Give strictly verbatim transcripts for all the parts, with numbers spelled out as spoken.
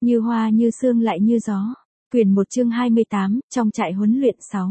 Như hoa như sương lại như gió. Quyển một chương hai mươi tám, trong trại huấn luyện sáu.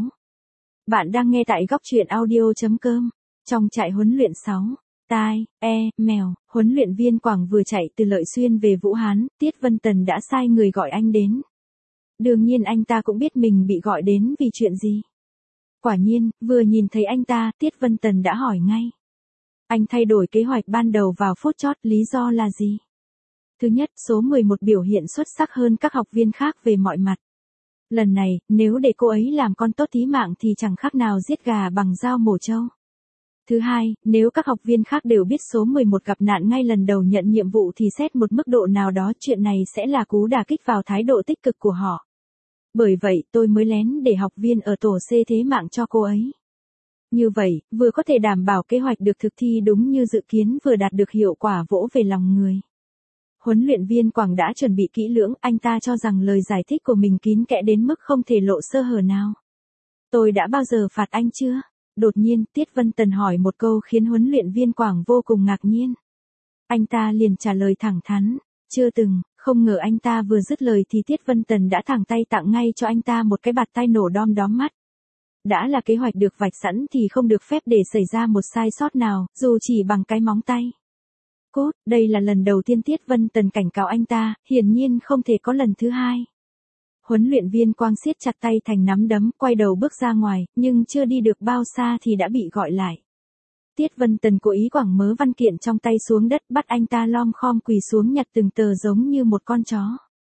Bạn đang nghe tại góc truyện audio.com. Trong trại huấn luyện sáu. Tai, e, mèo, huấn luyện viên Quảng vừa chạy từ Lợi Xuyên về Vũ Hán, Tiết Vân Tần đã sai người gọi anh đến. Đương nhiên anh ta cũng biết mình bị gọi đến vì chuyện gì. Quả nhiên, vừa nhìn thấy anh ta, Tiết Vân Tần đã hỏi ngay. Anh thay đổi kế hoạch ban đầu vào phút chót, lý do là gì? Thứ nhất, số mười một biểu hiện xuất sắc hơn các học viên khác về mọi mặt. Lần này, nếu để cô ấy làm con tốt tí mạng thì chẳng khác nào giết gà bằng dao mổ trâu. Thứ hai, nếu các học viên khác đều biết số mười một gặp nạn ngay lần đầu nhận nhiệm vụ thì xét một mức độ nào đó chuyện này sẽ là cú đả kích vào thái độ tích cực của họ. Bởi vậy, tôi mới lén để học viên ở tổ C thế mạng cho cô ấy. Như vậy, vừa có thể đảm bảo kế hoạch được thực thi đúng như dự kiến, vừa đạt được hiệu quả vỗ về lòng người. Huấn luyện viên Quảng đã chuẩn bị kỹ lưỡng, anh ta cho rằng lời giải thích của mình kín kẽ đến mức không thể lộ sơ hở nào. Tôi đã bao giờ phạt anh chưa? Đột nhiên, Tiết Vân Tần hỏi một câu khiến huấn luyện viên Quảng vô cùng ngạc nhiên. Anh ta liền trả lời thẳng thắn, chưa từng. Không ngờ anh ta vừa dứt lời thì Tiết Vân Tần đã thẳng tay tặng ngay cho anh ta một cái bạt tai nổ đom đóm mắt. Đã là kế hoạch được vạch sẵn thì không được phép để xảy ra một sai sót nào, dù chỉ bằng cái móng tay. Cốt, đây là lần đầu tiên Tiết Vân Tần cảnh cáo anh ta, hiển nhiên không thể có lần thứ hai. Huấn luyện viên Quang siết chặt tay thành nắm đấm, quay đầu bước ra ngoài, nhưng chưa đi được bao xa thì đã bị gọi lại. Tiết Vân Tần cố ý quẳng mớ văn kiện trong tay xuống đất, bắt anh ta lom khom quỳ xuống nhặt từng tờ giống như một con chó.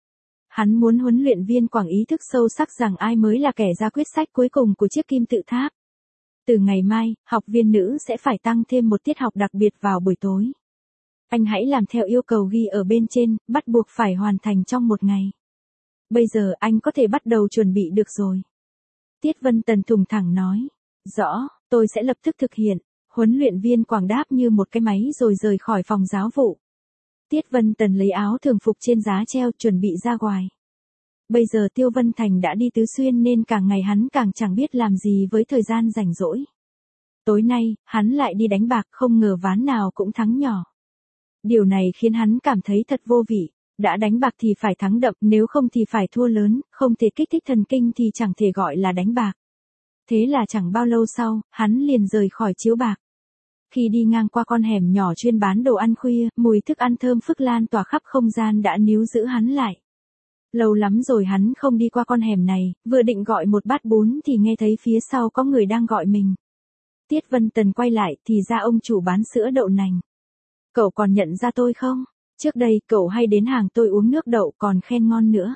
Hắn muốn huấn luyện viên Quảng ý thức sâu sắc rằng ai mới là kẻ ra quyết sách cuối cùng của chiếc kim tự tháp. Từ ngày mai, học viên nữ sẽ phải tăng thêm một tiết học đặc biệt vào buổi tối. Anh hãy làm theo yêu cầu ghi ở bên trên, bắt buộc phải hoàn thành trong một ngày. Bây giờ anh có thể bắt đầu chuẩn bị được rồi. Tiết Vân Tần thùng thẳng nói. Rõ, tôi sẽ lập tức thực hiện. Huấn luyện viên Quảng đáp như một cái máy rồi rời khỏi phòng giáo vụ. Tiết Vân Tần lấy áo thường phục trên giá treo chuẩn bị ra ngoài. Bây giờ Tiêu Vân Thành đã đi Tứ Xuyên nên càng ngày hắn càng chẳng biết làm gì với thời gian rảnh rỗi. Tối nay, hắn lại đi đánh bạc, không ngờ ván nào cũng thắng nhỏ. Điều này khiến hắn cảm thấy thật vô vị. Đã đánh bạc thì phải thắng đậm, nếu không thì phải thua lớn, không thể kích thích thần kinh thì chẳng thể gọi là đánh bạc. Thế là chẳng bao lâu sau, hắn liền rời khỏi chiếu bạc. Khi đi ngang qua con hẻm nhỏ chuyên bán đồ ăn khuya, mùi thức ăn thơm phức lan tỏa khắp không gian đã níu giữ hắn lại. Lâu lắm rồi hắn không đi qua con hẻm này, vừa định gọi một bát bún thì nghe thấy phía sau có người đang gọi mình. Tiết Vân Tần quay lại thì ra ông chủ bán sữa đậu nành. Cậu còn nhận ra tôi không? Trước đây cậu hay đến hàng tôi uống nước đậu còn khen ngon nữa.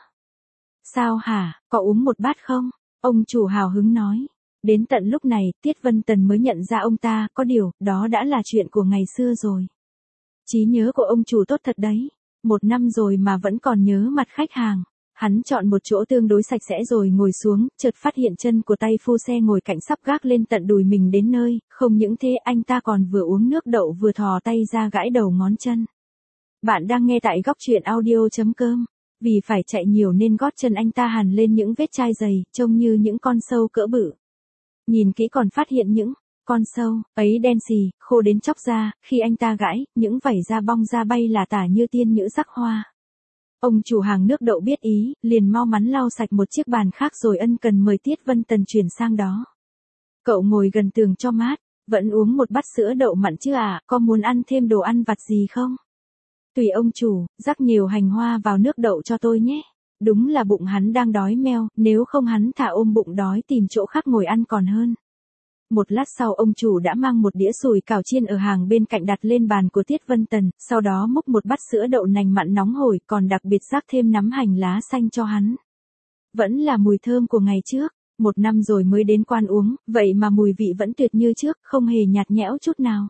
Sao hả, có uống một bát không? Ông chủ hào hứng nói. Đến tận lúc này, Tiết Vân Tần mới nhận ra ông ta, có điều, đó đã là chuyện của ngày xưa rồi. Trí nhớ của ông chủ tốt thật đấy. Một năm rồi mà vẫn còn nhớ mặt khách hàng. Hắn chọn một chỗ tương đối sạch sẽ rồi ngồi xuống, chợt phát hiện chân của tay phu xe ngồi cạnh sắp gác lên tận đùi mình đến nơi, không những thế anh ta còn vừa uống nước đậu vừa thò tay ra gãi đầu ngón chân. Bạn đang nghe tại góc truyện audio.com. Vì phải chạy nhiều nên gót chân anh ta hằn lên những vết chai dày, trông như những con sâu cỡ bự. Nhìn kỹ còn phát hiện những con sâu ấy đen xì, khô đến chóc da, khi anh ta gãi, những vảy da bong ra bay là tả như tiên nữ sắc hoa. Ông chủ hàng nước đậu biết ý, liền mau mắn lau sạch một chiếc bàn khác rồi ân cần mời Tiết Vân Tần chuyển sang đó. Cậu ngồi gần tường cho mát, vẫn uống một bát sữa đậu mặn chứ à, có muốn ăn thêm đồ ăn vặt gì không? Tùy ông chủ, rắc nhiều hành hoa vào nước đậu cho tôi nhé. Đúng là bụng hắn đang đói meo, nếu không hắn thả ôm bụng đói tìm chỗ khác ngồi ăn còn hơn. Một lát sau ông chủ đã mang một đĩa sùi cảo chiên ở hàng bên cạnh đặt lên bàn của Tiết Vân Tần, sau đó múc một bát sữa đậu nành mặn nóng hổi, còn đặc biệt rắc thêm nắm hành lá xanh cho hắn. Vẫn là mùi thơm của ngày trước, một năm rồi mới đến quán uống, vậy mà mùi vị vẫn tuyệt như trước, không hề nhạt nhẽo chút nào.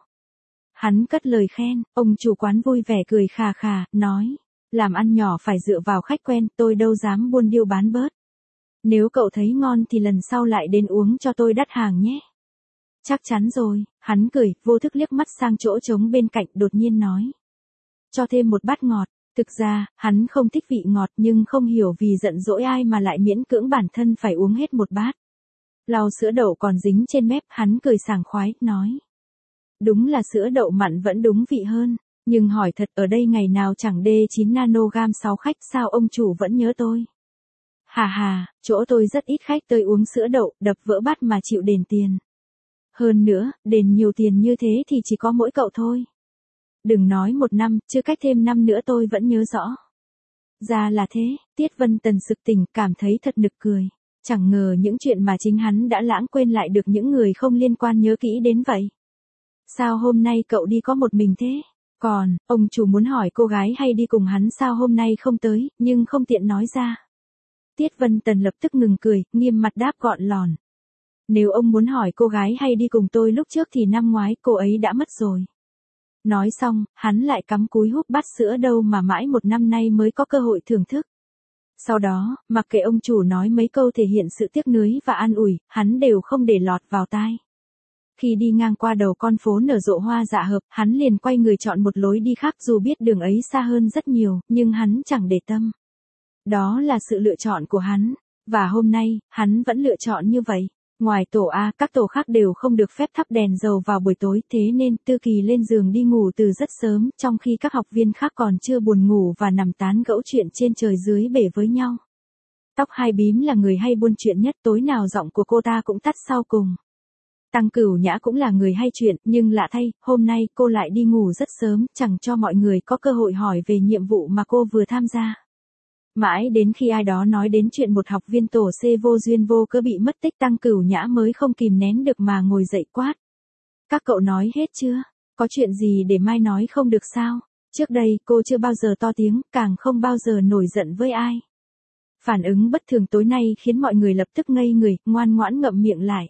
Hắn cất lời khen, ông chủ quán vui vẻ cười khà khà, nói, làm ăn nhỏ phải dựa vào khách quen, tôi đâu dám buôn điêu bán bớt. Nếu cậu thấy ngon thì lần sau lại đến uống cho tôi đắt hàng nhé. Chắc chắn rồi, hắn cười, vô thức liếc mắt sang chỗ trống bên cạnh, đột nhiên nói. Cho thêm một bát ngọt, thực ra, hắn không thích vị ngọt nhưng không hiểu vì giận dỗi ai mà lại miễn cưỡng bản thân phải uống hết một bát. Lau sữa đậu còn dính trên mép, hắn cười sảng khoái, nói. Đúng là sữa đậu mặn vẫn đúng vị hơn. Nhưng hỏi thật ở đây ngày nào chẳng D chín nanogam sáu khách sao ông chủ vẫn nhớ tôi. Hà hà, chỗ tôi rất ít khách tới uống sữa đậu, đập vỡ bát mà chịu đền tiền. Hơn nữa, đền nhiều tiền như thế thì chỉ có mỗi cậu thôi. Đừng nói một năm, chưa cách thêm năm nữa tôi vẫn nhớ rõ. Ra là thế, Tiết Vân Tần sực tỉnh, cảm thấy thật nực cười. Chẳng ngờ những chuyện mà chính hắn đã lãng quên lại được những người không liên quan nhớ kỹ đến vậy. Sao hôm nay cậu đi có một mình thế? Còn, ông chủ muốn hỏi cô gái hay đi cùng hắn sao hôm nay không tới, nhưng không tiện nói ra. Tiết Vân Tần lập tức ngừng cười, nghiêm mặt đáp gọn lòn. Nếu ông muốn hỏi cô gái hay đi cùng tôi lúc trước thì năm ngoái cô ấy đã mất rồi. Nói xong, hắn lại cắm cúi húp bát sữa đâu mà mãi một năm nay mới có cơ hội thưởng thức. Sau đó, mặc kệ ông chủ nói mấy câu thể hiện sự tiếc nuối và an ủi, hắn đều không để lọt vào tai. Khi đi ngang qua đầu con phố nở rộ hoa dạ hợp, hắn liền quay người chọn một lối đi khác dù biết đường ấy xa hơn rất nhiều, nhưng hắn chẳng để tâm. Đó là sự lựa chọn của hắn, và hôm nay, hắn vẫn lựa chọn như vậy. Ngoài tổ A, các tổ khác đều không được phép thắp đèn dầu vào buổi tối, thế nên Tư Kỳ lên giường đi ngủ từ rất sớm, trong khi các học viên khác còn chưa buồn ngủ và nằm tán gẫu chuyện trên trời dưới bể với nhau. Tóc hai bím là người hay buôn chuyện nhất, tối nào giọng của cô ta cũng tắt sau cùng. Tăng Cửu Nhã cũng là người hay chuyện, nhưng lạ thay, hôm nay cô lại đi ngủ rất sớm, chẳng cho mọi người có cơ hội hỏi về nhiệm vụ mà cô vừa tham gia. Mãi đến khi ai đó nói đến chuyện một học viên tổ C vô duyên vô cớ bị mất tích, Tăng Cửu Nhã mới không kìm nén được mà ngồi dậy quát. Các cậu nói hết chưa? Có chuyện gì để mai nói không được sao? Trước đây cô chưa bao giờ to tiếng, càng không bao giờ nổi giận với ai. Phản ứng bất thường tối nay khiến mọi người lập tức ngây người, ngoan ngoãn ngậm miệng lại.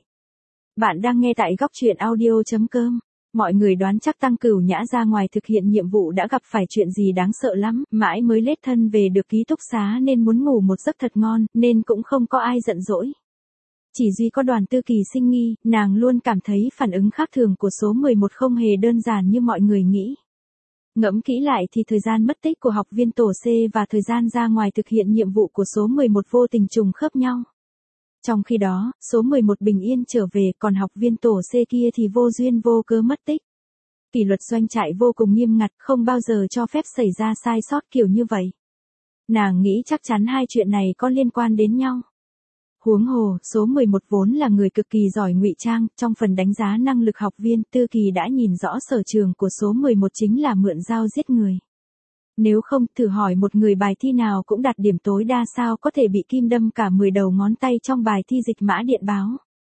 Bạn đang nghe tại góc truyện audio chấm com. Mọi người đoán chắc Tăng Cửu Nhã ra ngoài thực hiện nhiệm vụ đã gặp phải chuyện gì đáng sợ lắm, mãi mới lết thân về được ký túc xá nên muốn ngủ một giấc thật ngon, nên cũng không có ai giận dỗi. Chỉ duy có Đoàn Tư Kỳ sinh nghi, nàng luôn cảm thấy phản ứng khác thường của số mười một không hề đơn giản như mọi người nghĩ. Ngẫm kỹ lại thì thời gian mất tích của học viên tổ C và thời gian ra ngoài thực hiện nhiệm vụ của số mười một vô tình trùng khớp nhau. Trong khi đó, số mười một bình yên trở về, còn học viên tổ C kia thì vô duyên vô cớ mất tích. Kỷ luật doanh trại vô cùng nghiêm ngặt, không bao giờ cho phép xảy ra sai sót kiểu như vậy. Nàng nghĩ chắc chắn hai chuyện này có liên quan đến nhau. Huống hồ, số mười một vốn là người cực kỳ giỏi ngụy trang, trong phần đánh giá năng lực học viên, Tư Kỳ đã nhìn rõ sở trường của số mười một chính là mượn dao giết người. Nếu không, thử hỏi một người bài thi nào cũng đạt điểm tối đa sao có thể bị kim đâm cả mười đầu ngón tay trong bài thi dịch mã điện báo.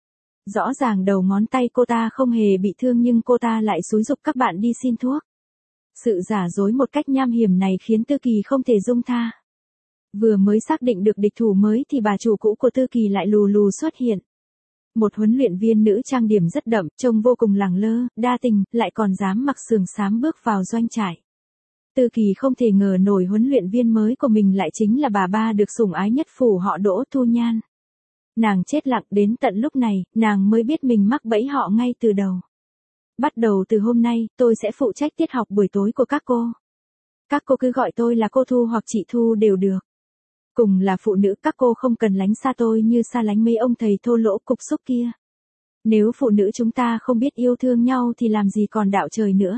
Rõ ràng đầu ngón tay cô ta không hề bị thương nhưng cô ta lại xúi giục các bạn đi xin thuốc. Sự giả dối một cách nham hiểm này khiến Tư Kỳ không thể dung tha. Vừa mới xác định được địch thủ mới thì bà chủ cũ của Tư Kỳ lại lù lù xuất hiện. Một huấn luyện viên nữ trang điểm rất đậm, trông vô cùng lẳng lơ, đa tình, lại còn dám mặc sườn xám bước vào doanh trại. Tư Kỳ không thể ngờ nổi huấn luyện viên mới của mình lại chính là bà ba được sủng ái nhất phủ họ Đỗ, Thu Nhan. Nàng chết lặng, đến tận lúc này, nàng mới biết mình mắc bẫy họ ngay từ đầu. Bắt đầu từ hôm nay, tôi sẽ phụ trách tiết học buổi tối của các cô. Các cô cứ gọi tôi là cô Thu hoặc chị Thu đều được. Cùng là phụ nữ, các cô không cần lánh xa tôi như xa lánh mấy ông thầy thô lỗ cục xúc kia. Nếu phụ nữ chúng ta không biết yêu thương nhau thì làm gì còn đạo trời nữa.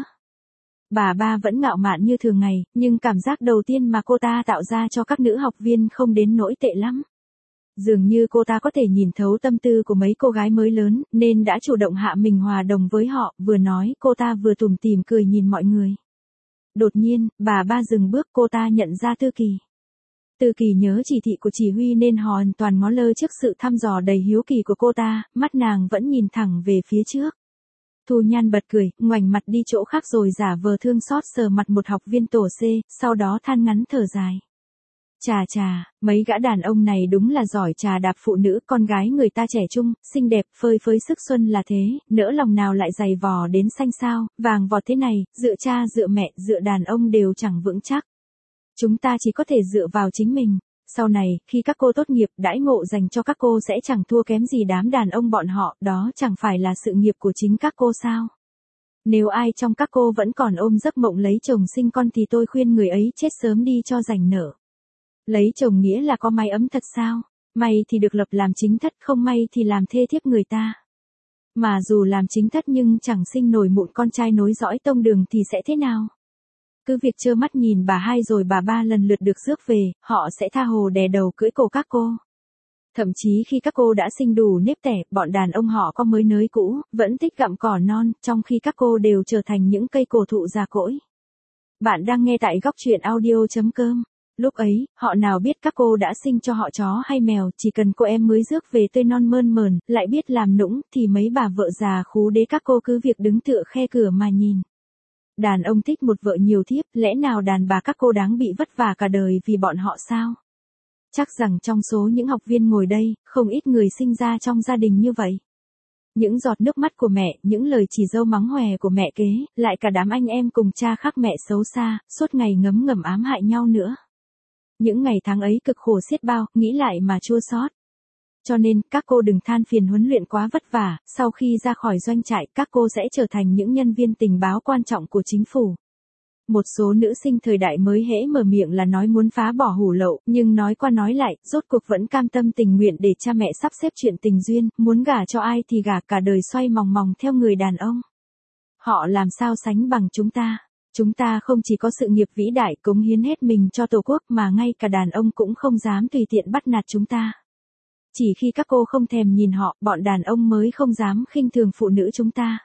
Bà ba vẫn ngạo mạn như thường ngày, nhưng cảm giác đầu tiên mà cô ta tạo ra cho các nữ học viên không đến nỗi tệ lắm. Dường như cô ta có thể nhìn thấu tâm tư của mấy cô gái mới lớn, nên đã chủ động hạ mình hòa đồng với họ, vừa nói cô ta vừa tủm tỉm cười nhìn mọi người. Đột nhiên, bà ba dừng bước, cô ta nhận ra Tư Kỳ. Tư Kỳ nhớ chỉ thị của chỉ huy nên hoàn toàn ngó lơ trước sự thăm dò đầy hiếu kỳ của cô ta, mắt nàng vẫn nhìn thẳng về phía trước. Thu Nhan bật cười, ngoảnh mặt đi chỗ khác rồi giả vờ thương xót sờ mặt một học viên tổ C, sau đó than ngắn thở dài. Chà chà, mấy gã đàn ông này đúng là giỏi trà đạp phụ nữ, con gái người ta trẻ trung, xinh đẹp, phơi phới sức xuân là thế, nỡ lòng nào lại dày vò đến xanh sao, vàng vọt thế này, dựa cha dựa mẹ, dựa đàn ông đều chẳng vững chắc. Chúng ta chỉ có thể dựa vào chính mình. Sau này, khi các cô tốt nghiệp, đãi ngộ dành cho các cô sẽ chẳng thua kém gì đám đàn ông bọn họ, đó chẳng phải là sự nghiệp của chính các cô sao? Nếu ai trong các cô vẫn còn ôm giấc mộng lấy chồng sinh con thì tôi khuyên người ấy chết sớm đi cho rảnh nợ. Lấy chồng nghĩa là có mái ấm thật sao? May thì được lập làm chính thất, không may thì làm thê thiếp người ta. Mà dù làm chính thất nhưng chẳng sinh nổi mụn con trai nối dõi tông đường thì sẽ thế nào? Cứ việc trơ mắt nhìn bà hai rồi bà ba lần lượt được rước về, họ sẽ tha hồ đè đầu cưỡi cổ các cô. Thậm chí khi các cô đã sinh đủ nếp tẻ, bọn đàn ông họ có mới nới cũ, vẫn thích gặm cỏ non, trong khi các cô đều trở thành những cây cổ thụ già cỗi. Bạn đang nghe tại góc truyện audio.com. Lúc ấy, họ nào biết các cô đã sinh cho họ chó hay mèo, chỉ cần cô em mới rước về tươi non mơn mởn, lại biết làm nũng, thì mấy bà vợ già khú đế các cô cứ việc đứng tựa khe cửa mà nhìn. Đàn ông thích một vợ nhiều thiếp, lẽ nào đàn bà các cô đáng bị vất vả cả đời vì bọn họ sao? Chắc rằng trong số những học viên ngồi đây, không ít người sinh ra trong gia đình như vậy. Những giọt nước mắt của mẹ, những lời chỉ dâu mắng hòe của mẹ kế, lại cả đám anh em cùng cha khác mẹ xấu xa, suốt ngày ngấm ngầm ám hại nhau nữa. Những ngày tháng ấy cực khổ xiết bao, nghĩ lại mà chua xót. Cho nên, các cô đừng than phiền huấn luyện quá vất vả, sau khi ra khỏi doanh trại, các cô sẽ trở thành những nhân viên tình báo quan trọng của chính phủ. Một số nữ sinh thời đại mới hễ mở miệng là nói muốn phá bỏ hủ lậu, nhưng nói qua nói lại, rốt cuộc vẫn cam tâm tình nguyện để cha mẹ sắp xếp chuyện tình duyên, muốn gả cho ai thì gả, cả đời xoay mòng mòng theo người đàn ông. Họ làm sao sánh bằng chúng ta? Chúng ta không chỉ có sự nghiệp vĩ đại cống hiến hết mình cho Tổ quốc mà ngay cả đàn ông cũng không dám tùy tiện bắt nạt chúng ta. Chỉ khi các cô không thèm nhìn họ, bọn đàn ông mới không dám khinh thường phụ nữ chúng ta.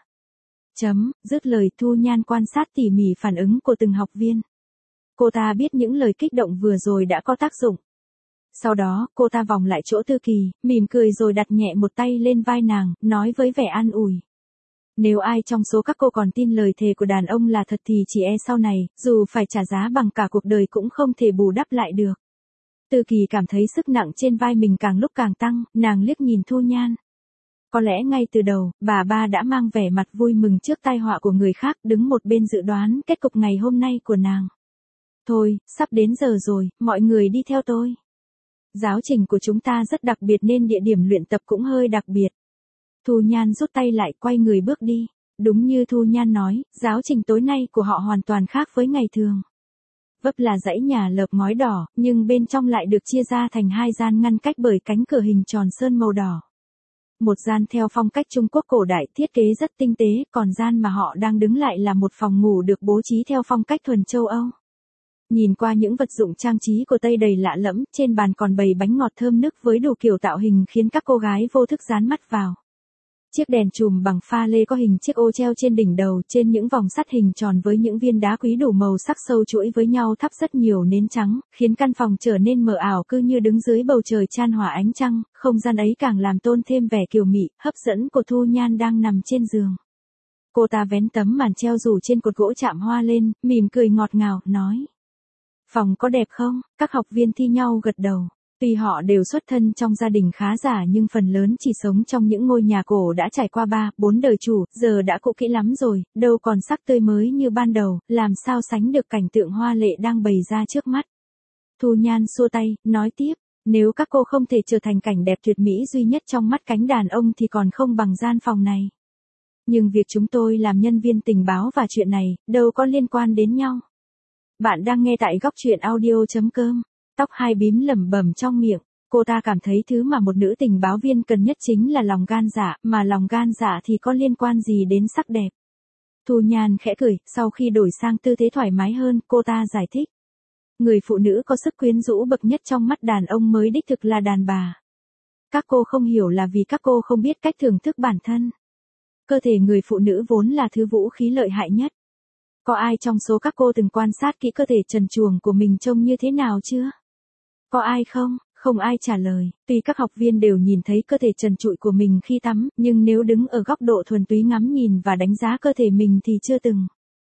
Chấm, dứt lời Thu Nhan quan sát tỉ mỉ phản ứng của từng học viên. Cô ta biết những lời kích động vừa rồi đã có tác dụng. Sau đó, cô ta vòng lại chỗ Tư Kỳ, mỉm cười rồi đặt nhẹ một tay lên vai nàng, nói với vẻ an ủi. Nếu ai trong số các cô còn tin lời thề của đàn ông là thật thì chỉ e sau này, dù phải trả giá bằng cả cuộc đời cũng không thể bù đắp lại được. Tư Kỳ cảm thấy sức nặng trên vai mình càng lúc càng tăng, nàng liếc nhìn Thu Nhan. Có lẽ ngay từ đầu, bà ba đã mang vẻ mặt vui mừng trước tai họa của người khác, đứng một bên dự đoán kết cục ngày hôm nay của nàng. Thôi, sắp đến giờ rồi, mọi người đi theo tôi. Giáo trình của chúng ta rất đặc biệt nên địa điểm luyện tập cũng hơi đặc biệt. Thu Nhan rút tay lại, quay người bước đi. Đúng như Thu Nhan nói, giáo trình tối nay của họ hoàn toàn khác với ngày thường. Vấp là dãy nhà lợp ngói đỏ, nhưng bên trong lại được chia ra thành hai gian ngăn cách bởi cánh cửa hình tròn sơn màu đỏ. Một gian theo phong cách Trung Quốc cổ đại, thiết kế rất tinh tế, còn gian mà họ đang đứng lại là một phòng ngủ được bố trí theo phong cách thuần châu Âu. Nhìn qua những vật dụng trang trí của Tây đầy lạ lẫm, trên bàn còn bày bánh ngọt thơm nức với đủ kiểu tạo hình khiến các cô gái vô thức dán mắt vào. Chiếc đèn chùm bằng pha lê có hình chiếc ô treo trên đỉnh đầu, trên những vòng sắt hình tròn với những viên đá quý đủ màu sắc sâu chuỗi với nhau thắp rất nhiều nến trắng, khiến căn phòng trở nên mờ ảo cứ như đứng dưới bầu trời chan hòa ánh trăng, không gian ấy càng làm tôn thêm vẻ kiều mị, hấp dẫn của Thu Nhan đang nằm trên giường. Cô ta vén tấm màn treo rủ trên cột gỗ chạm hoa lên, mỉm cười ngọt ngào, nói. Phòng có đẹp không? Các học viên thi nhau gật đầu. Tuy họ đều xuất thân trong gia đình khá giả nhưng phần lớn chỉ sống trong những ngôi nhà cổ đã trải qua ba, bốn đời chủ, giờ đã cũ kỹ lắm rồi, đâu còn sắc tươi mới như ban đầu, làm sao sánh được cảnh tượng hoa lệ đang bày ra trước mắt. Thu Nhan xua tay, nói tiếp, nếu các cô không thể trở thành cảnh đẹp tuyệt mỹ duy nhất trong mắt cánh đàn ông thì còn không bằng gian phòng này. Nhưng việc chúng tôi làm nhân viên tình báo và chuyện này, đâu có liên quan đến nhau. Bạn đang nghe tại góc truyện audio.com. Tóc hai bím lẩm bẩm trong miệng, cô ta cảm thấy thứ mà một nữ tình báo viên cần nhất chính là lòng gan dạ, mà lòng gan dạ thì có liên quan gì đến sắc đẹp. Thu Nhan khẽ cười, sau khi đổi sang tư thế thoải mái hơn, cô ta giải thích. Người phụ nữ có sức quyến rũ bậc nhất trong mắt đàn ông mới đích thực là đàn bà. Các cô không hiểu là vì các cô không biết cách thưởng thức bản thân. Cơ thể người phụ nữ vốn là thứ vũ khí lợi hại nhất. Có ai trong số các cô từng quan sát kỹ cơ thể trần truồng của mình trông như thế nào chưa? Có ai không? Không ai trả lời. Tuy các học viên đều nhìn thấy cơ thể trần trụi của mình khi tắm, nhưng nếu đứng ở góc độ thuần túy ngắm nhìn và đánh giá cơ thể mình thì chưa từng.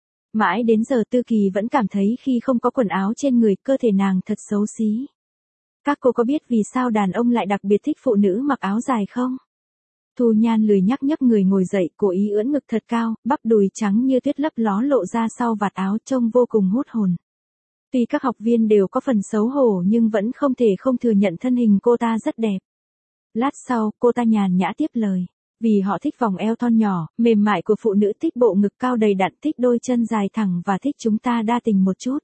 Mãi đến giờ Tư Kỳ vẫn cảm thấy khi không có quần áo trên người, cơ thể nàng thật xấu xí. Các cô có biết vì sao đàn ông lại đặc biệt thích phụ nữ mặc áo dài không? Thu Nhan lười nhắc nhấc người ngồi dậy, cố ý ưỡn ngực thật cao, bắp đùi trắng như tuyết lấp ló lộ ra sau vạt áo trông vô cùng hút hồn. Tuy các học viên đều có phần xấu hổ nhưng vẫn không thể không thừa nhận thân hình cô ta rất đẹp. Lát sau, cô ta nhàn nhã tiếp lời. Vì họ thích vòng eo thon nhỏ, mềm mại của phụ nữ, thích bộ ngực cao đầy đặn, thích đôi chân dài thẳng và thích chúng ta đa tình một chút.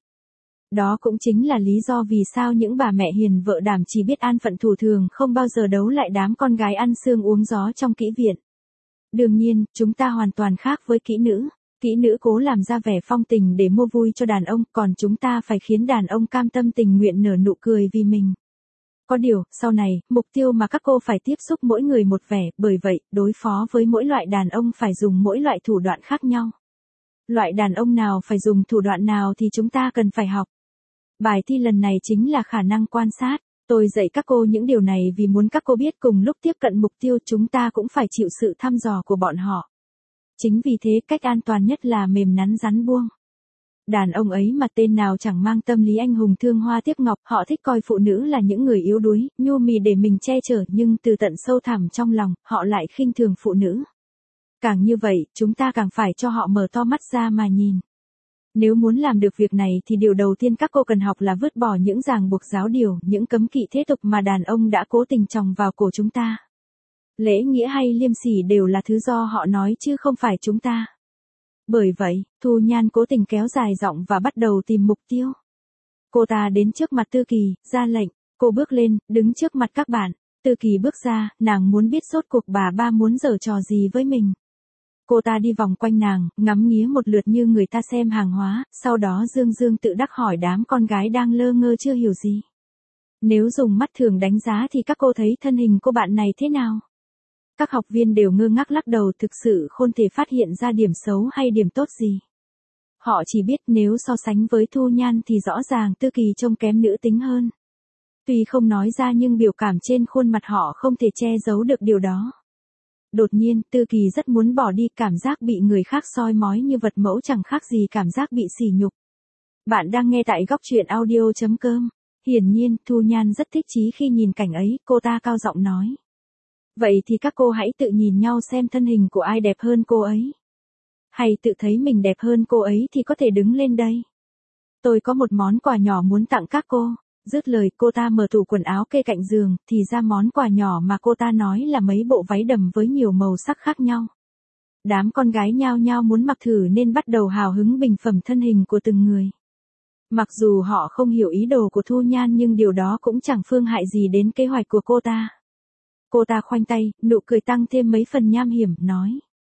Đó cũng chính là lý do vì sao những bà mẹ hiền vợ đảm chỉ biết an phận thủ thường không bao giờ đấu lại đám con gái ăn xương uống gió trong kỹ viện. Đương nhiên, chúng ta hoàn toàn khác với kỹ nữ. Kỹ nữ cố làm ra vẻ phong tình để mua vui cho đàn ông, còn chúng ta phải khiến đàn ông cam tâm tình nguyện nở nụ cười vì mình. Có điều, sau này, mục tiêu mà các cô phải tiếp xúc mỗi người một vẻ, bởi vậy, đối phó với mỗi loại đàn ông phải dùng mỗi loại thủ đoạn khác nhau. Loại đàn ông nào phải dùng thủ đoạn nào thì chúng ta cần phải học. Bài thi lần này chính là khả năng quan sát. Tôi dạy các cô những điều này vì muốn các cô biết cùng lúc tiếp cận mục tiêu chúng ta cũng phải chịu sự thăm dò của bọn họ. Chính vì thế cách an toàn nhất là mềm nắn rắn buông. Đàn ông ấy mà tên nào chẳng mang tâm lý anh hùng thương hoa tiếc ngọc, họ thích coi phụ nữ là những người yếu đuối, nhu mì để mình che chở, nhưng từ tận sâu thẳm trong lòng, họ lại khinh thường phụ nữ. Càng như vậy, chúng ta càng phải cho họ mở to mắt ra mà nhìn. Nếu muốn làm được việc này thì điều đầu tiên các cô cần học là vứt bỏ những ràng buộc giáo điều, những cấm kỵ thế tục mà đàn ông đã cố tình tròng vào cổ chúng ta. Lễ nghĩa hay liêm sỉ đều là thứ do họ nói chứ không phải chúng ta. Bởi vậy, Thu Nhan cố tình kéo dài giọng và bắt đầu tìm mục tiêu. Cô ta đến trước mặt Tư Kỳ, ra lệnh, cô bước lên, đứng trước mặt các bạn. Tư Kỳ bước ra, nàng muốn biết rốt cuộc bà ba muốn giở trò gì với mình. Cô ta đi vòng quanh nàng, ngắm nghía một lượt như người ta xem hàng hóa, sau đó dương dương tự đắc hỏi đám con gái đang lơ ngơ chưa hiểu gì. Nếu dùng mắt thường đánh giá thì các cô thấy thân hình cô bạn này thế nào? Các học viên đều ngơ ngác lắc đầu, thực sự không thể phát hiện ra điểm xấu hay điểm tốt gì. Họ chỉ biết nếu so sánh với Thu Nhan thì rõ ràng Tư Kỳ trông kém nữ tính hơn. Tuy không nói ra nhưng biểu cảm trên khuôn mặt họ không thể che giấu được điều đó. Đột nhiên, Tư Kỳ rất muốn bỏ đi, cảm giác bị người khác soi mói như vật mẫu chẳng khác gì cảm giác bị sỉ nhục. Bạn đang nghe tại góc truyện audio chấm com. Hiển nhiên, Thu Nhan rất thích chí khi nhìn cảnh ấy, cô ta cao giọng nói. Vậy thì các cô hãy tự nhìn nhau xem thân hình của ai đẹp hơn cô ấy. Hay tự thấy mình đẹp hơn cô ấy thì có thể đứng lên đây. Tôi có một món quà nhỏ muốn tặng các cô. Dứt lời cô ta mở tủ quần áo kê cạnh giường, thì ra món quà nhỏ mà cô ta nói là mấy bộ váy đầm với nhiều màu sắc khác nhau. Đám con gái nhao nhao muốn mặc thử nên bắt đầu hào hứng bình phẩm thân hình của từng người. Mặc dù họ không hiểu ý đồ của Thu Nhan nhưng điều đó cũng chẳng phương hại gì đến kế hoạch của cô ta. Cô ta khoanh tay, nụ cười tăng thêm mấy phần nham hiểm, nói.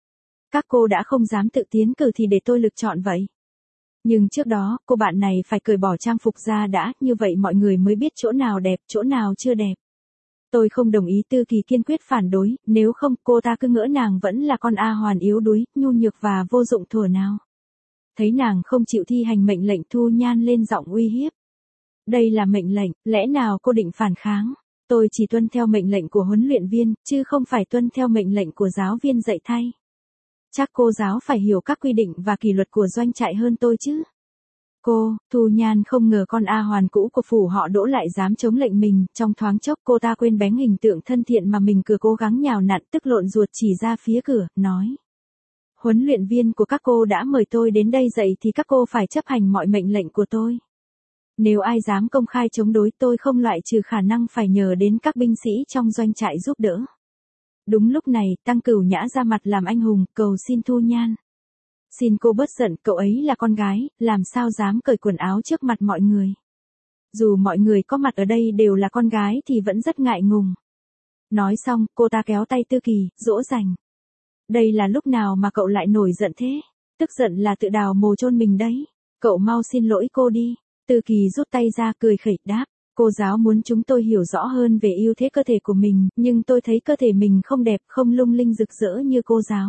Các cô đã không dám tự tiến cử thì để tôi lựa chọn vậy. Nhưng trước đó, cô bạn này phải cởi bỏ trang phục ra đã, như vậy mọi người mới biết chỗ nào đẹp, chỗ nào chưa đẹp. Tôi không đồng ý, Tư Kỳ kiên quyết phản đối, nếu không cô ta cứ ngỡ nàng vẫn là con A Hoàn yếu đuối, nhu nhược và vô dụng thuở nào. Thấy nàng không chịu thi hành mệnh lệnh, Thu Nhan lên giọng uy hiếp. Đây là mệnh lệnh, lẽ nào cô định phản kháng? Tôi chỉ tuân theo mệnh lệnh của huấn luyện viên, chứ không phải tuân theo mệnh lệnh của giáo viên dạy thay. Chắc cô giáo phải hiểu các quy định và kỷ luật của doanh trại hơn tôi chứ. Cô, Thu Nhan không ngờ con A Hoàn cũ của phủ họ Đỗ lại dám chống lệnh mình, trong thoáng chốc cô ta quên bén hình tượng thân thiện mà mình cứ cố gắng nhào nặn, tức lộn ruột chỉ ra phía cửa, nói. Huấn luyện viên của các cô đã mời tôi đến đây dạy thì các cô phải chấp hành mọi mệnh lệnh của tôi. Nếu ai dám công khai chống đối tôi không loại trừ khả năng phải nhờ đến các binh sĩ trong doanh trại giúp đỡ. Đúng lúc này, Tăng Cửu Nhã ra mặt làm anh hùng, cầu xin Thu Nhan. Xin cô bớt giận, cậu ấy là con gái, làm sao dám cởi quần áo trước mặt mọi người. Dù mọi người có mặt ở đây đều là con gái thì vẫn rất ngại ngùng. Nói xong, cô ta kéo tay Tư Kỳ, dỗ dành. Đây là lúc nào mà cậu lại nổi giận thế? Tức giận là tự đào mồ chôn mình đấy. Cậu mau xin lỗi cô đi. Tư Kỳ rút tay ra cười khẩy đáp. Cô giáo muốn chúng tôi hiểu rõ hơn về ưu thế cơ thể của mình, nhưng tôi thấy cơ thể mình không đẹp, không lung linh rực rỡ như cô giáo.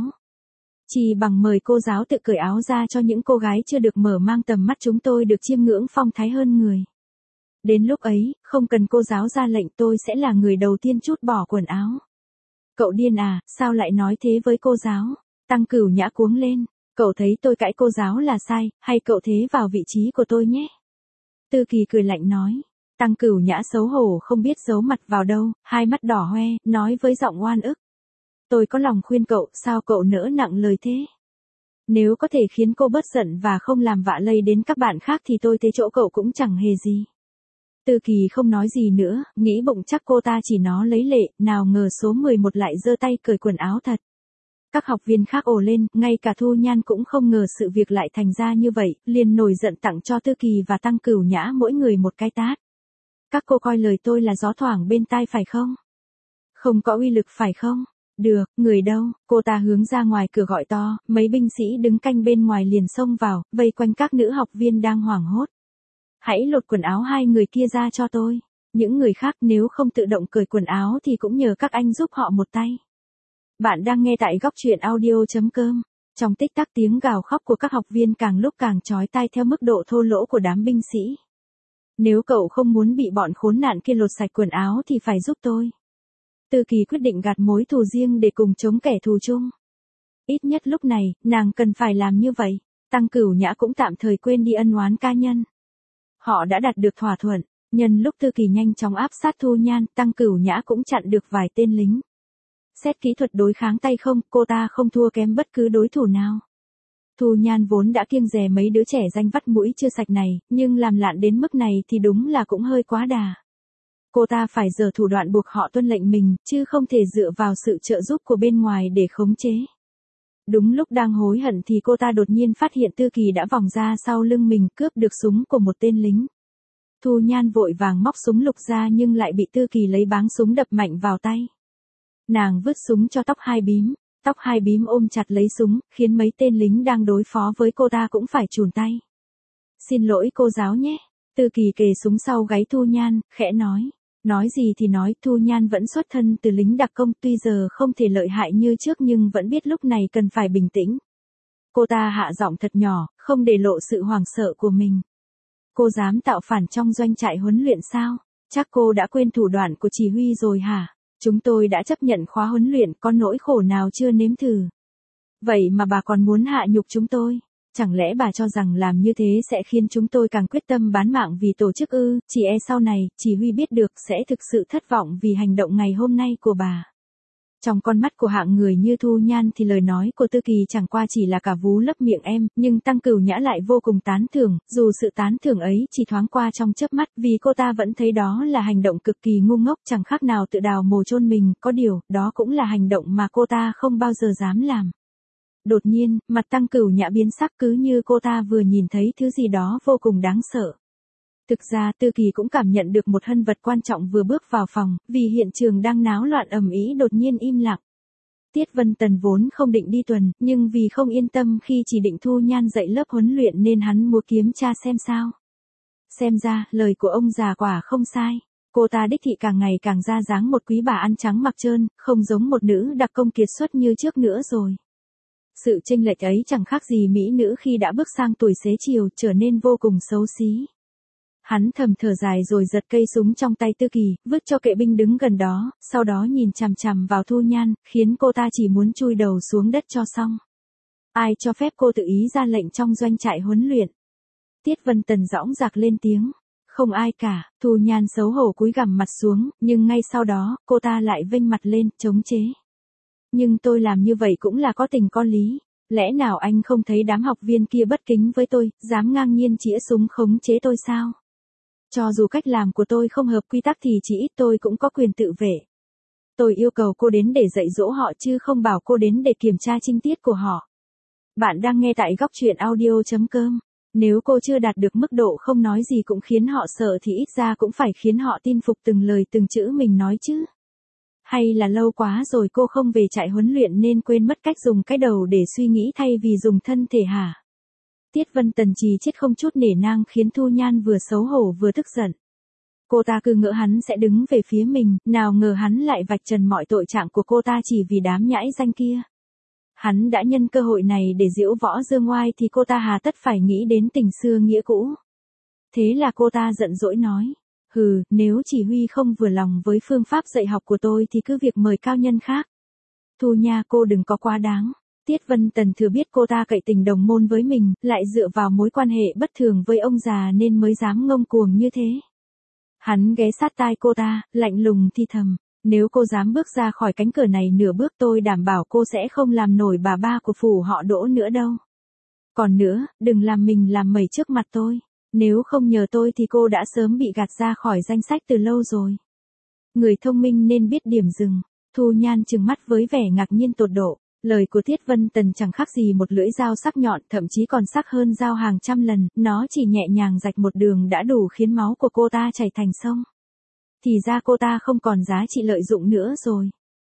Chỉ bằng mời cô giáo tự cởi áo ra cho những cô gái chưa được mở mang tầm mắt chúng tôi được chiêm ngưỡng phong thái hơn người. Đến lúc ấy, không cần cô giáo ra lệnh tôi sẽ là người đầu tiên trút bỏ quần áo. Cậu điên à, sao lại nói thế với cô giáo? Tăng Cửu Nhã cuống lên. Cậu thấy tôi cãi cô giáo là sai, hay cậu thế vào vị trí của tôi nhé? Tư Kỳ cười lạnh nói. Tăng Cửu Nhã xấu hổ không biết giấu mặt vào đâu, hai mắt đỏ hoe, nói với giọng oan ức. Tôi có lòng khuyên cậu, sao cậu nỡ nặng lời thế? Nếu có thể khiến cô bớt giận và không làm vạ lây đến các bạn khác thì tôi thấy chỗ cậu cũng chẳng hề gì. Tư Kỳ không nói gì nữa, nghĩ bụng chắc cô ta chỉ nó lấy lệ, nào ngờ số mười một lại giơ tay cởi quần áo thật. Các học viên khác ồ lên, ngay cả Thu Nhan cũng không ngờ sự việc lại thành ra như vậy, liền nổi giận tặng cho Tư Kỳ và Tăng Cửu Nhã mỗi người một cái tát. Các cô coi lời tôi là gió thoảng bên tai phải không? Không có uy lực phải không? Được, người đâu, cô ta hướng ra ngoài cửa gọi to, mấy binh sĩ đứng canh bên ngoài liền xông vào, vây quanh các nữ học viên đang hoảng hốt. Hãy lột quần áo hai người kia ra cho tôi. Những người khác nếu không tự động cởi quần áo thì cũng nhờ các anh giúp họ một tay. Bạn đang nghe tại góc truyện audio.com. Trong tích tắc tiếng gào khóc của các học viên càng lúc càng chói tai theo mức độ thô lỗ của đám binh sĩ. Nếu cậu không muốn bị bọn khốn nạn kia lột sạch quần áo thì phải giúp tôi. Tư Kỳ quyết định gạt mối thù riêng để cùng chống kẻ thù chung. Ít nhất lúc này, nàng cần phải làm như vậy. Tăng Cửu Nhã cũng tạm thời quên đi ân oán ca nhân. Họ đã đạt được thỏa thuận, nhân lúc Tư Kỳ nhanh chóng áp sát Thu Nhan, Tăng Cửu Nhã cũng chặn được vài tên lính. Xét kỹ thuật đối kháng tay không, cô ta không thua kém bất cứ đối thủ nào. Thu Nhan vốn đã kiêng dè mấy đứa trẻ danh vắt mũi chưa sạch này, nhưng làm lạn đến mức này thì đúng là cũng hơi quá đà. Cô ta phải giở thủ đoạn buộc họ tuân lệnh mình, chứ không thể dựa vào sự trợ giúp của bên ngoài để khống chế. Đúng lúc đang hối hận thì cô ta đột nhiên phát hiện Tư Kỳ đã vòng ra sau lưng mình cướp được súng của một tên lính. Thu Nhan vội vàng móc súng lục ra nhưng lại bị Tư Kỳ lấy báng súng đập mạnh vào tay. Nàng vứt súng cho Tóc Hai Bím, Tóc Hai Bím ôm chặt lấy súng, khiến mấy tên lính đang đối phó với cô ta cũng phải chùn tay. Xin lỗi cô giáo nhé. Tư Kỳ kề súng sau gáy Thu Nhan, khẽ nói. Nói gì thì nói, Thu Nhan vẫn xuất thân từ lính đặc công, tuy giờ không thể lợi hại như trước nhưng vẫn biết lúc này cần phải bình tĩnh. Cô ta hạ giọng thật nhỏ, không để lộ sự hoảng sợ của mình. Cô dám tạo phản trong doanh trại huấn luyện sao? Chắc cô đã quên thủ đoạn của chỉ huy rồi hả? Chúng tôi đã chấp nhận khóa huấn luyện, có nỗi khổ nào chưa nếm thử. Vậy mà bà còn muốn hạ nhục chúng tôi? Chẳng lẽ bà cho rằng làm như thế sẽ khiến chúng tôi càng quyết tâm bán mạng vì tổ chức ư? Chỉ e sau này, chỉ huy biết được sẽ thực sự thất vọng vì hành động ngày hôm nay của bà. Trong con mắt của hạng người như Thu Nhan thì lời nói của Tư Kỳ chẳng qua chỉ là cả vú lấp miệng em, nhưng Tăng Cửu Nhã lại vô cùng tán thưởng, dù sự tán thưởng ấy chỉ thoáng qua trong chớp mắt vì cô ta vẫn thấy đó là hành động cực kỳ ngu ngốc, chẳng khác nào tự đào mồ chôn mình, có điều, đó cũng là hành động mà cô ta không bao giờ dám làm. Đột nhiên, mặt Tăng Cửu Nhã biến sắc cứ như cô ta vừa nhìn thấy thứ gì đó vô cùng đáng sợ. Thực ra Tư Kỳ cũng cảm nhận được một hân vật quan trọng vừa bước vào phòng, vì hiện trường đang náo loạn ầm ĩ đột nhiên im lặng. Tiết Vân Tần vốn không định đi tuần, nhưng vì không yên tâm khi chỉ định Thu Nhan dạy lớp huấn luyện nên hắn muốn kiểm tra xem sao. Xem ra, lời của ông già quả không sai. Cô ta đích thị càng ngày càng ra dáng một quý bà ăn trắng mặc trơn, không giống một nữ đặc công kiệt xuất như trước nữa rồi. Sự chênh lệch ấy chẳng khác gì mỹ nữ khi đã bước sang tuổi xế chiều, trở nên vô cùng xấu xí. Hắn thầm thở dài rồi giật cây súng trong tay Tư Kỳ, vứt cho kỵ binh đứng gần đó, sau đó nhìn chằm chằm vào Thu Nhan, khiến cô ta chỉ muốn chui đầu xuống đất cho xong. Ai cho phép cô tự ý ra lệnh trong doanh trại huấn luyện? Tiết Vân Tần dõng dạc lên tiếng. Không ai cả. Thu Nhan xấu hổ cúi gằm mặt xuống, nhưng ngay sau đó, cô ta lại vênh mặt lên, chống chế. Nhưng tôi làm như vậy cũng là có tình có lý. Lẽ nào anh không thấy đám học viên kia bất kính với tôi, dám ngang nhiên chĩa súng khống chế tôi sao? Cho dù cách làm của tôi không hợp quy tắc thì chỉ ít tôi cũng có quyền tự vệ. Tôi yêu cầu cô đến để dạy dỗ họ chứ không bảo cô đến để kiểm tra trinh tiết của họ. Bạn đang nghe tại góc truyện audio.com. Nếu cô chưa đạt được mức độ không nói gì cũng khiến họ sợ thì ít ra cũng phải khiến họ tin phục từng lời từng chữ mình nói chứ. Hay là lâu quá rồi cô không về trại huấn luyện nên quên mất cách dùng cái đầu để suy nghĩ thay vì dùng thân thể hả? Tiết Vân Tần trì chết không chút nể nang khiến Thu Nhan vừa xấu hổ vừa tức giận. Cô ta cứ ngỡ hắn sẽ đứng về phía mình, nào ngờ hắn lại vạch trần mọi tội trạng của cô ta chỉ vì đám nhãi danh kia. Hắn đã nhân cơ hội này để giễu võ dương oai thì cô ta hà tất phải nghĩ đến tình xưa nghĩa cũ. Thế là cô ta giận dỗi nói. Hừ, nếu chỉ huy không vừa lòng với phương pháp dạy học của tôi thì cứ việc mời cao nhân khác. Thu Nha, cô đừng có quá đáng. Tiết Vân Tần thừa biết cô ta cậy tình đồng môn với mình, lại dựa vào mối quan hệ bất thường với ông già nên mới dám ngông cuồng như thế. Hắn ghé sát tai cô ta, lạnh lùng thi thầm. Nếu cô dám bước ra khỏi cánh cửa này nửa bước tôi đảm bảo cô sẽ không làm nổi bà ba của phủ họ Đỗ nữa đâu. Còn nữa, đừng làm mình làm mẩy trước mặt tôi. Nếu không nhờ tôi thì cô đã sớm bị gạt ra khỏi danh sách từ lâu rồi. Người thông minh nên biết điểm dừng. Thu Nhan trừng mắt với vẻ ngạc nhiên tột độ. Lời của Tiết Vân Tần chẳng khác gì một lưỡi dao sắc nhọn, thậm chí còn sắc hơn dao hàng trăm lần, nó chỉ nhẹ nhàng rạch một đường đã đủ khiến máu của cô ta chảy thành sông. Thì ra cô ta không còn giá trị lợi dụng nữa rồi.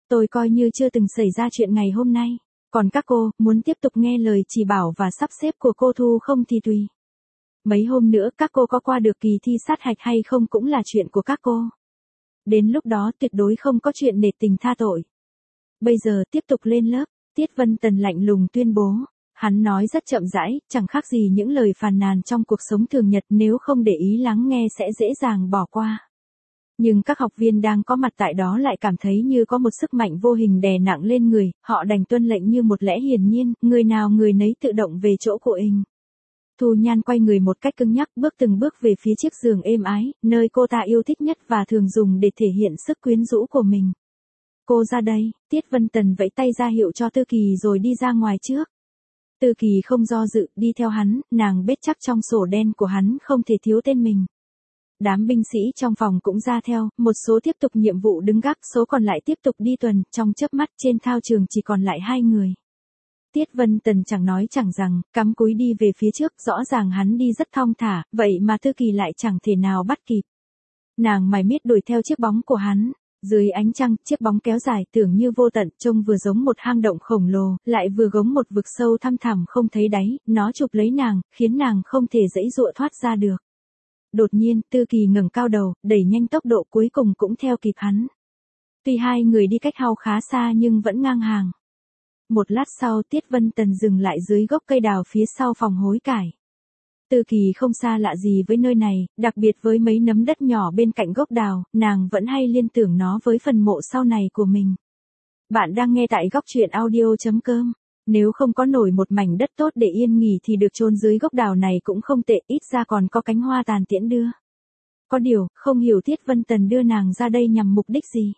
Tôi coi như chưa từng xảy ra chuyện ngày hôm nay. Còn các cô, muốn tiếp tục nghe lời chỉ bảo và sắp xếp của cô Thu không thì tùy. Mấy hôm nữa các cô có qua được kỳ thi sát hạch hay không cũng là chuyện của các cô. Đến lúc đó tuyệt đối không có chuyện nể tình tha tội. Bây giờ tiếp tục lên lớp, Tiết Vân Tần lạnh lùng tuyên bố. Hắn nói rất chậm rãi, chẳng khác gì những lời phàn nàn trong cuộc sống thường nhật, nếu không để ý lắng nghe sẽ dễ dàng bỏ qua. Nhưng các học viên đang có mặt tại đó lại cảm thấy như có một sức mạnh vô hình đè nặng lên người, họ đành tuân lệnh như một lẽ hiển nhiên, người nào người nấy tự động về chỗ của mình. Thu Nhan quay người một cách cứng nhắc, bước từng bước về phía chiếc giường êm ái, nơi cô ta yêu thích nhất và thường dùng để thể hiện sức quyến rũ của mình. Cô ra đây, Tiết Vân Tần vẫy tay ra hiệu cho Tư Kỳ rồi đi ra ngoài trước. Tư Kỳ không do dự, đi theo hắn, nàng biết chắc trong sổ đen của hắn không thể thiếu tên mình. Đám binh sĩ trong phòng cũng ra theo, một số tiếp tục nhiệm vụ đứng gác, số còn lại tiếp tục đi tuần, trong chớp mắt trên thao trường chỉ còn lại hai người. Tiết Vân Tần chẳng nói chẳng rằng, cắm cúi đi về phía trước, rõ ràng hắn đi rất thong thả, vậy mà Tư Kỳ lại chẳng thể nào bắt kịp. Nàng mải miết đuổi theo chiếc bóng của hắn. Dưới ánh trăng, chiếc bóng kéo dài tưởng như vô tận, trông vừa giống một hang động khổng lồ, lại vừa giống một vực sâu thăm thẳm không thấy đáy, nó chụp lấy nàng, khiến nàng không thể giãy giụa thoát ra được. Đột nhiên, Tư Kỳ ngẩng cao đầu, đẩy nhanh tốc độ cuối cùng cũng theo kịp hắn. Tuy hai người đi cách nhau khá xa nhưng vẫn ngang hàng. Một lát sau Tiết Vân Tần dừng lại dưới gốc cây đào phía sau phòng hối cải. Tư Kỳ không xa lạ gì với nơi này, đặc biệt với mấy nấm đất nhỏ bên cạnh gốc đào, nàng vẫn hay liên tưởng nó với phần mộ sau này của mình. Bạn đang nghe tại góc truyện audio chấm com. Nếu không có nổi một mảnh đất tốt để yên nghỉ thì được chôn dưới gốc đào này cũng không tệ, ít ra còn có cánh hoa tàn tiễn đưa. Có điều, không hiểu Tiết Vân Tần đưa nàng ra đây nhằm mục đích gì.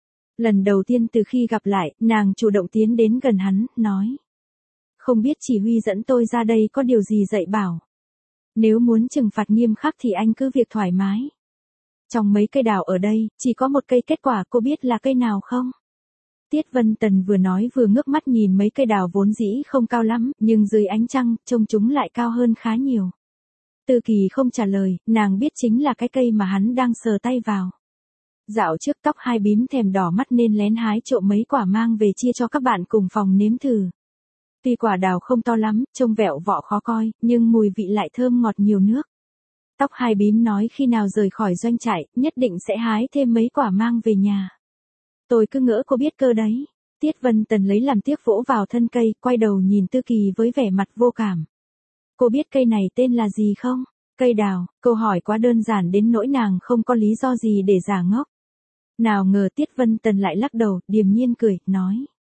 Lần đầu tiên từ khi gặp lại, nàng chủ động tiến đến gần hắn, nói. Không biết chỉ huy dẫn tôi ra đây có điều gì dạy bảo. Nếu muốn trừng phạt nghiêm khắc thì anh cứ việc thoải mái. Trong mấy cây đào ở đây, chỉ có một cây kết quả, cô biết là cây nào không? Tiết Vân Tần vừa nói vừa ngước mắt nhìn mấy cây đào vốn dĩ không cao lắm, nhưng dưới ánh trăng, trông chúng lại cao hơn khá nhiều. Tư Kỳ không trả lời, nàng biết chính là cái cây mà hắn đang sờ tay vào. Dạo trước Tóc Hai Bím thèm đỏ mắt nên lén hái trộm mấy quả mang về chia cho các bạn cùng phòng nếm thử. Tuy quả đào không to lắm, trông vẹo vọ khó coi, nhưng mùi vị lại thơm ngọt nhiều nước. Tóc Hai Bím nói khi nào rời khỏi doanh trại, nhất định sẽ hái thêm mấy quả mang về nhà. Tôi cứ ngỡ cô biết cơ đấy. Tiết Vân Tần lấy làm tiếc vỗ vào thân cây, quay đầu nhìn Tư Kỳ với vẻ mặt vô cảm. Cô biết cây này tên là gì không? Cây đào, câu hỏi quá đơn giản đến nỗi nàng không có lý do gì để giả ngốc. Nào ngờ Tiết Vân Tần lại lắc đầu, điềm nhiên cười, nói.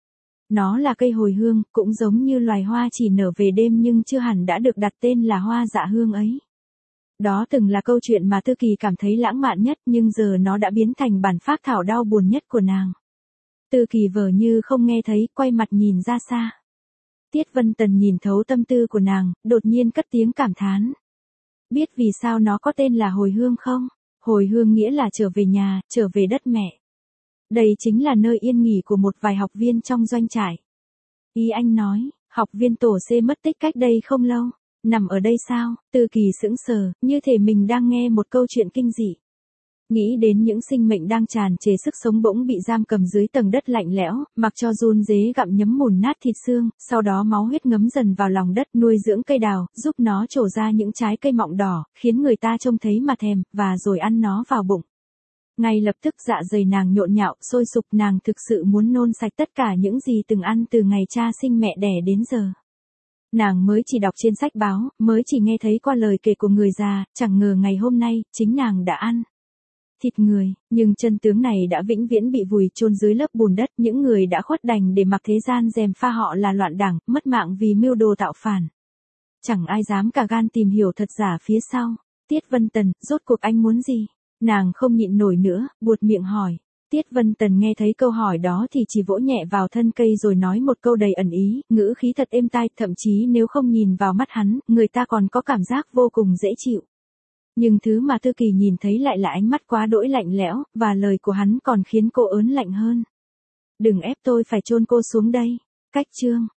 Nó là cây hồi hương, cũng giống như loài hoa chỉ nở về đêm nhưng chưa hẳn đã được đặt tên là hoa dạ hương ấy. Đó từng là câu chuyện mà Tư Kỳ cảm thấy lãng mạn nhất nhưng giờ nó đã biến thành bản phác thảo đau buồn nhất của nàng. Tư Kỳ vờ như không nghe thấy, quay mặt nhìn ra xa. Tiết Vân Tần nhìn thấu tâm tư của nàng, đột nhiên cất tiếng cảm thán. Biết vì sao nó có tên là hồi hương không? Hồi hương nghĩa là trở về nhà, trở về đất mẹ. Đây chính là nơi yên nghỉ của một vài học viên trong doanh trại. Ý anh nói, học viên tổ C mất tích cách đây không lâu. Nằm ở đây sao? Tư Kỳ sững sờ, như thể mình đang nghe một câu chuyện kinh dị. Nghĩ đến những sinh mệnh đang tràn trề sức sống bỗng bị giam cầm dưới tầng đất lạnh lẽo, mặc cho run rế gặm nhấm mùn nát thịt xương, sau đó máu huyết ngấm dần vào lòng đất, nuôi dưỡng cây đào, giúp nó trổ ra những trái cây mọng đỏ, khiến người ta trông thấy mà thèm, và rồi ăn nó vào bụng. Ngay lập tức dạ dày nàng nhộn nhạo, sôi sục, nàng thực sự muốn nôn sạch tất cả những gì từng ăn từ ngày cha sinh mẹ đẻ đến giờ. Nàng mới chỉ đọc trên sách báo, mới chỉ nghe thấy qua lời kể của người già, chẳng ngờ ngày hôm nay, chính nàng đã ăn thịt người, nhưng chân tướng này đã vĩnh viễn bị vùi chôn dưới lớp bùn đất, những người đã khuất đành để mặc thế gian gièm pha họ là loạn đảng, mất mạng vì mưu đồ tạo phản. Chẳng ai dám cả gan tìm hiểu thật giả phía sau. Tiết Vân Tần, rốt cuộc anh muốn gì? Nàng không nhịn nổi nữa, buột miệng hỏi. Tiết Vân Tần nghe thấy câu hỏi đó thì chỉ vỗ nhẹ vào thân cây rồi nói một câu đầy ẩn ý, ngữ khí thật êm tai, thậm chí nếu không nhìn vào mắt hắn, người ta còn có cảm giác vô cùng dễ chịu. Nhưng thứ mà Tư Kỳ nhìn thấy lại là ánh mắt quá đỗi lạnh lẽo, và lời của hắn còn khiến cô ớn lạnh hơn. Đừng ép tôi phải chôn cô xuống đây. Cách chương